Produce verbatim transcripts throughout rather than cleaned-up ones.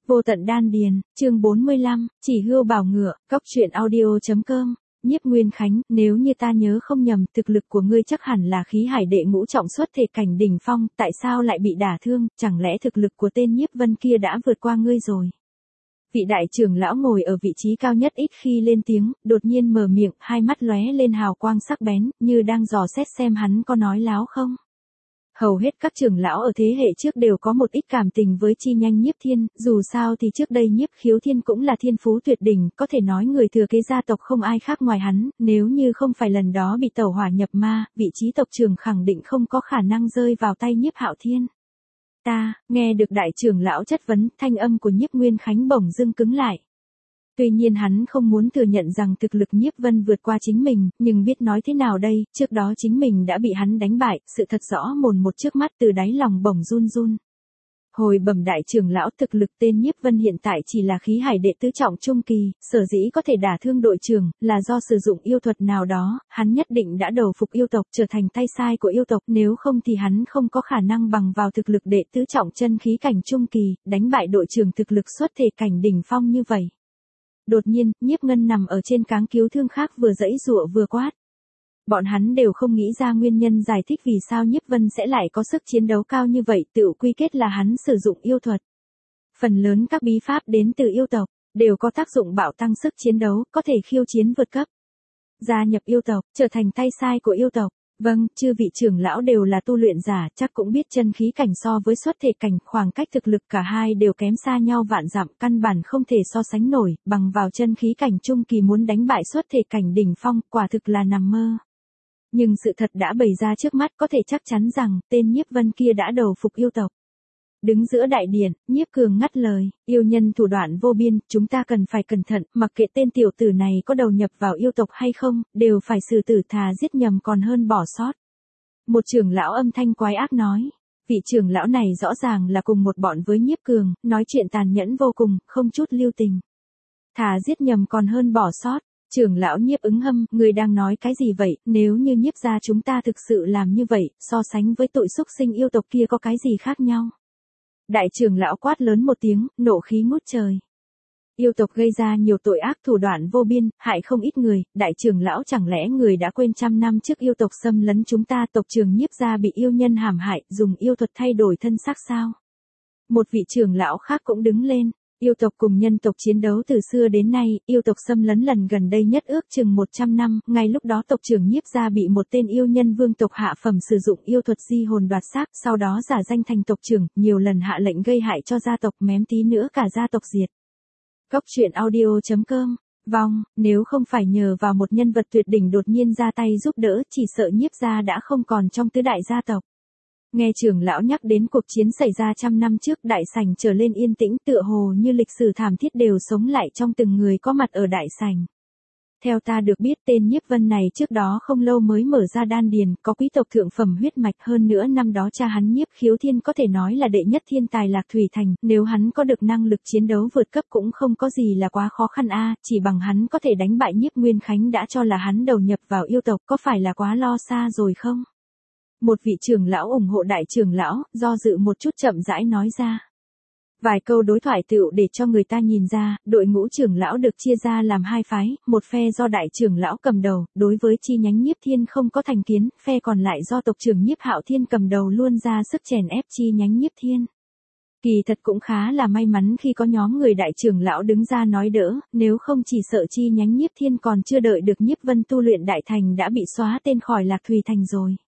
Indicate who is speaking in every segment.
Speaker 1: Vô tận đan điền, chương bốn mươi lăm, chỉ hươu bảo ngựa, cóc truyện audio.com, Nhiếp Nguyên Khánh, nếu như ta nhớ không nhầm, thực lực của ngươi chắc hẳn là khí hải đệ ngũ trọng xuất thể cảnh đỉnh phong, tại sao lại bị đả thương, chẳng lẽ thực lực của tên Nhiếp Vân kia đã vượt qua ngươi rồi? Vị đại trưởng lão ngồi ở vị trí cao nhất ít khi lên tiếng, đột nhiên mở miệng, hai mắt lóe lên hào quang sắc bén, như đang dò xét xem hắn có nói láo không. Hầu hết các trưởng lão ở thế hệ trước đều có một ít cảm tình với Chi Nhanh Nhiếp Thiên, dù sao thì trước đây Nhiếp Khiếu Thiên cũng là thiên phú tuyệt đỉnh, có thể nói người thừa kế gia tộc không ai khác ngoài hắn, nếu như không phải lần đó bị tẩu hỏa nhập ma, vị trí tộc trưởng khẳng định không có khả năng rơi vào tay Nhiếp Hạo Thiên. Ta, nghe được đại trưởng lão chất vấn, thanh âm của Nhiếp Nguyên Khánh bỗng dưng cứng lại. Tuy nhiên hắn không muốn thừa nhận rằng thực lực Nhiếp Vân vượt qua chính mình, nhưng biết nói thế nào đây, trước đó chính mình đã bị hắn đánh bại, sự thật rõ mồn một trước mắt từ đáy lòng bỗng run run. Hồi bẩm đại trưởng lão, thực lực tên Nhiếp Vân hiện tại chỉ là khí hải đệ tứ trọng trung kỳ, sở dĩ có thể đả thương đội trưởng, là do sử dụng yêu thuật nào đó, hắn nhất định đã đầu phục yêu tộc trở thành tay sai của yêu tộc, nếu không thì hắn không có khả năng bằng vào thực lực đệ tứ trọng chân khí cảnh trung kỳ, đánh bại đội trưởng thực lực xuất thể cảnh đỉnh phong như vậy. Đột nhiên, Nhiếp Ngân nằm ở trên cáng cứu thương khác vừa giãy giụa vừa quát. Bọn hắn đều không nghĩ ra nguyên nhân giải thích vì sao Nhiếp Vân sẽ lại có sức chiến đấu cao như vậy, tự quy kết là hắn sử dụng yêu thuật. Phần lớn các bí pháp đến từ yêu tộc, đều có tác dụng bạo tăng sức chiến đấu, có thể khiêu chiến vượt cấp. Gia nhập yêu tộc, trở thành tay sai của yêu tộc. Vâng, chư vị trưởng lão đều là tu luyện giả, chắc cũng biết chân khí cảnh so với xuất thể cảnh, khoảng cách thực lực cả hai đều kém xa nhau vạn dặm, căn bản không thể so sánh nổi, bằng vào chân khí cảnh trung kỳ muốn đánh bại xuất thể cảnh đỉnh phong, quả thực là nằm mơ. Nhưng sự thật đã bày ra trước mắt, có thể chắc chắn rằng, tên Nhiếp Vân kia đã đầu phục yêu tộc. Đứng giữa đại điện, Nhiếp Cường ngắt lời, yêu nhân thủ đoạn vô biên, chúng ta cần phải cẩn thận, mặc kệ tên tiểu tử này có đầu nhập vào yêu tộc hay không, đều phải xử tử, thà giết nhầm còn hơn bỏ sót. Một trưởng lão âm thanh quái ác nói, vị trưởng lão này rõ ràng là cùng một bọn với Nhiếp Cường, nói chuyện tàn nhẫn vô cùng, không chút lưu tình. Thà giết nhầm còn hơn bỏ sót. Trưởng lão Nhiếp ứng hâm, người đang nói cái gì vậy, nếu như Nhiếp gia chúng ta thực sự làm như vậy, so sánh với tội xúc sinh yêu tộc kia có cái gì khác nhau? Đại trưởng lão quát lớn một tiếng, nộ khí ngút trời. Yêu tộc gây ra nhiều tội ác thủ đoạn vô biên, hại không ít người, đại trưởng lão chẳng lẽ người đã quên trăm năm trước yêu tộc xâm lấn chúng ta, tộc trưởng Nhiếp gia bị yêu nhân hãm hại, dùng yêu thuật thay đổi thân xác sao? Một vị trưởng lão khác cũng đứng lên. Yêu tộc cùng nhân tộc chiến đấu từ xưa đến nay, yêu tộc xâm lấn lần gần đây nhất ước chừng một trăm năm, ngay lúc đó tộc trưởng Nhiếp gia bị một tên yêu nhân vương tộc hạ phẩm sử dụng yêu thuật di hồn đoạt xác, sau đó giả danh thành tộc trưởng, nhiều lần hạ lệnh gây hại cho gia tộc, mém tí nữa cả gia tộc diệt. Cóc truyện audio.com, vong, nếu không phải nhờ vào một nhân vật tuyệt đỉnh đột nhiên ra tay giúp đỡ, chỉ sợ Nhiếp gia đã không còn trong tứ đại gia tộc. Nghe trưởng lão nhắc đến cuộc chiến xảy ra trăm năm trước, đại sảnh trở lên yên tĩnh, tựa hồ như lịch sử thảm thiết đều sống lại trong từng người có mặt ở đại sảnh. Theo ta được biết, tên Nhiếp Vân này trước đó không lâu mới mở ra đan điền, có quý tộc thượng phẩm huyết mạch, hơn nữa năm đó cha hắn Nhiếp Khiếu Thiên có thể nói là đệ nhất thiên tài Lạc Thủy Thành, nếu hắn có được năng lực chiến đấu vượt cấp cũng không có gì là quá khó khăn a, chỉ bằng hắn có thể đánh bại Nhiếp Nguyên Khánh đã cho là hắn đầu nhập vào yêu tộc, có phải là quá lo xa rồi không? Một vị trưởng lão ủng hộ đại trưởng lão, do dự một chút chậm rãi nói ra. Vài câu đối thoại tựu để cho người ta nhìn ra, đội ngũ trưởng lão được chia ra làm hai phái, một phe do đại trưởng lão cầm đầu, đối với chi nhánh Nhiếp Thiên không có thành kiến, phe còn lại do tộc trưởng Nhiếp Hạo Thiên cầm đầu luôn ra sức chèn ép chi nhánh Nhiếp Thiên. Kỳ thật cũng khá là may mắn khi có nhóm người đại trưởng lão đứng ra nói đỡ, nếu không chỉ sợ chi nhánh Nhiếp Thiên còn chưa đợi được Nhiếp Vân tu luyện đại thành đã bị xóa tên khỏi Lạc Thủy Thành rồi.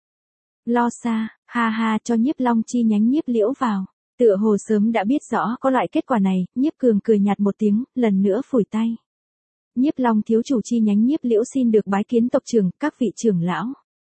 Speaker 1: Lo xa, ha ha, cho Nhiếp Long chi nhánh Nhiếp Liễu vào. Tựa hồ sớm đã biết rõ có loại kết quả này, Nhiếp Cường cười nhạt một tiếng, lần nữa phủi tay. Nhiếp Long thiếu chủ chi nhánh Nhiếp Liễu xin được bái kiến tộc trưởng, các vị trưởng lão.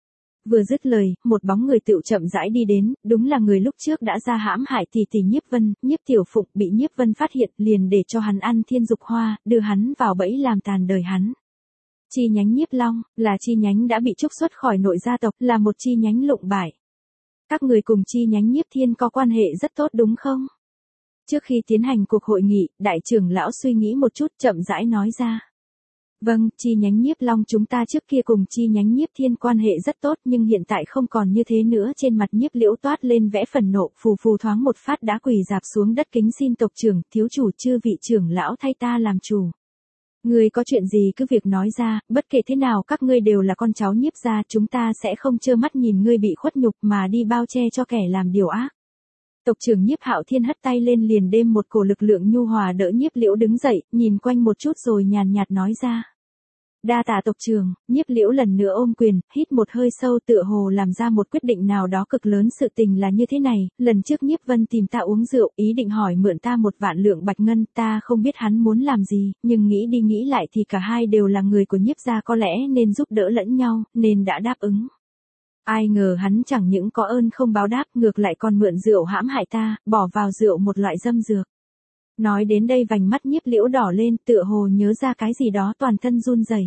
Speaker 1: Vừa dứt lời, một bóng người tựu chậm rãi đi đến, đúng là người lúc trước đã ra hãm hại tỷ tỷ Nhiếp Vân, Nhiếp Tiểu Phụng bị Nhiếp Vân phát hiện, liền để cho hắn ăn thiên dục hoa, đưa hắn vào bẫy làm tàn đời hắn. Chi nhánh Nhiếp Long, là chi nhánh đã bị trục xuất khỏi nội gia tộc, là một chi nhánh lụng bại. Các người cùng chi nhánh Nhiếp Thiên có quan hệ rất tốt đúng không? Trước khi tiến hành cuộc hội nghị, đại trưởng lão suy nghĩ một chút chậm rãi nói ra. Vâng, chi nhánh Nhiếp Long chúng ta trước kia cùng chi nhánh Nhiếp Thiên quan hệ rất tốt nhưng hiện tại không còn như thế nữa. Trên mặt Nhiếp Liễu toát lên vẽ phần nộ, phù phù thoáng một phát đã quỳ dạp xuống đất kính xin tộc trưởng, thiếu chủ chư vị trưởng lão thay ta làm chủ. Ngươi có chuyện gì cứ việc nói ra, bất kể thế nào các ngươi đều là con cháu Nhiếp gia, chúng ta sẽ không trơ mắt nhìn ngươi bị khuất nhục mà đi bao che cho kẻ làm điều ác. Tộc trưởng Nhiếp Hạo Thiên hất tay lên liền đem một cổ lực lượng nhu hòa đỡ Nhiếp Liễu đứng dậy, nhìn quanh một chút rồi nhàn nhạt nói ra. Đa tạ tộc trưởng. Nhiếp Liễu lần nữa ôm quyền, hít một hơi sâu tựa hồ làm ra một quyết định nào đó cực lớn. Sự tình là như thế này, lần trước Nhiếp Vân tìm ta uống rượu, ý định hỏi mượn ta một vạn lượng bạch ngân, ta không biết hắn muốn làm gì, nhưng nghĩ đi nghĩ lại thì cả hai đều là người của Nhiếp gia, có lẽ nên giúp đỡ lẫn nhau, nên đã đáp ứng. Ai ngờ hắn chẳng những có ơn không báo đáp, ngược lại còn mượn rượu hãm hại ta, bỏ vào rượu một loại dâm dược. Nói đến đây vành mắt Nhiếp Liễu đỏ lên, tựa hồ nhớ ra cái gì đó, toàn thân run rẩy.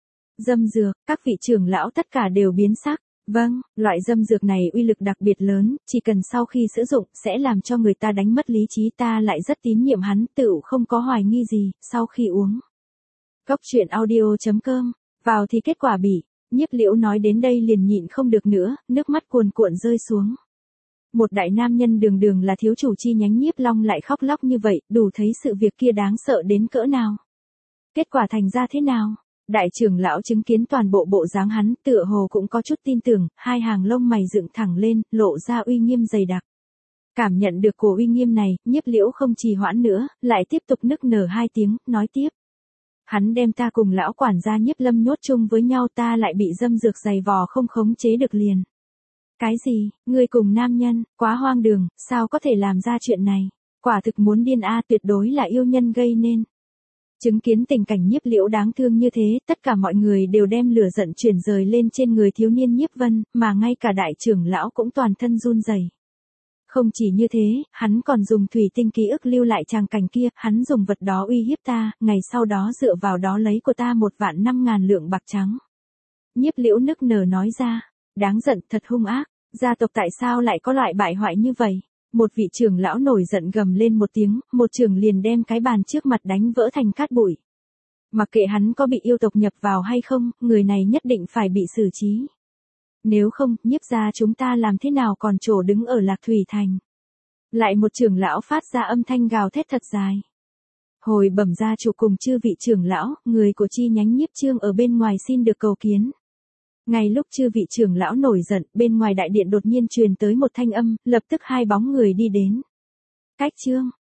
Speaker 1: Dâm dược, các vị trưởng lão tất cả đều biến sắc. Vâng, loại dâm dược này uy lực đặc biệt lớn, chỉ cần sau khi sử dụng sẽ làm cho người ta đánh mất lý trí, ta lại rất tín nhiệm hắn, tựu không có hoài nghi gì, sau khi uống. Cốc truyện audio chấm com, vào thì kết quả bị. Nhiếp Liễu nói đến đây liền nhịn không được nữa, nước mắt cuồn cuộn rơi xuống. Một đại nam nhân đường đường là thiếu chủ chi nhánh Nhiếp Long lại khóc lóc như vậy, đủ thấy sự việc kia đáng sợ đến cỡ nào. Kết quả thành ra thế nào? Đại trưởng lão chứng kiến toàn bộ bộ dáng hắn, tựa hồ cũng có chút tin tưởng, hai hàng lông mày dựng thẳng lên, lộ ra uy nghiêm dày đặc. Cảm nhận được cổ uy nghiêm này, Nhiếp Liễu không trì hoãn nữa, lại tiếp tục nức nở hai tiếng, nói tiếp. Hắn đem ta cùng lão quản gia Nhiếp Lâm nhốt chung với nhau, ta lại bị dâm dược dày vò không khống chế được liền. Cái gì, ngươi cùng nam nhân, quá hoang đường, sao có thể làm ra chuyện này? Quả thực muốn điên a, tuyệt đối là yêu nhân gây nên. Chứng kiến tình cảnh Nhiếp Liễu đáng thương như thế, tất cả mọi người đều đem lửa giận chuyển rời lên trên người thiếu niên Nhiếp Vân, mà ngay cả đại trưởng lão cũng toàn thân run rẩy. Không chỉ như thế, hắn còn dùng thủy tinh ký ức lưu lại tràng cảnh kia, hắn dùng vật đó uy hiếp ta, ngày sau đó dựa vào đó lấy của ta một vạn năm ngàn lượng bạc trắng. Nhiếp Liễu nức nở nói ra, đáng giận, thật hung ác, gia tộc tại sao lại có loại bại hoại như vậy? Một vị trưởng lão nổi giận gầm lên một tiếng, một trường liền đem cái bàn trước mặt đánh vỡ thành cát bụi. Mặc kệ hắn có bị yêu tộc nhập vào hay không, người này nhất định phải bị xử trí. Nếu không, Nhiếp gia chúng ta làm thế nào còn trổ đứng ở Lạc Thủy Thành. Lại một trưởng lão phát ra âm thanh gào thét thật dài. Hồi bẩm gia chủ cùng chư vị trưởng lão, người của chi nhánh Nhiếp Trương ở bên ngoài xin được cầu kiến. Ngay lúc chư vị trưởng lão nổi giận, bên ngoài đại điện đột nhiên truyền tới một thanh âm, lập tức hai bóng người đi đến. Cách Trương,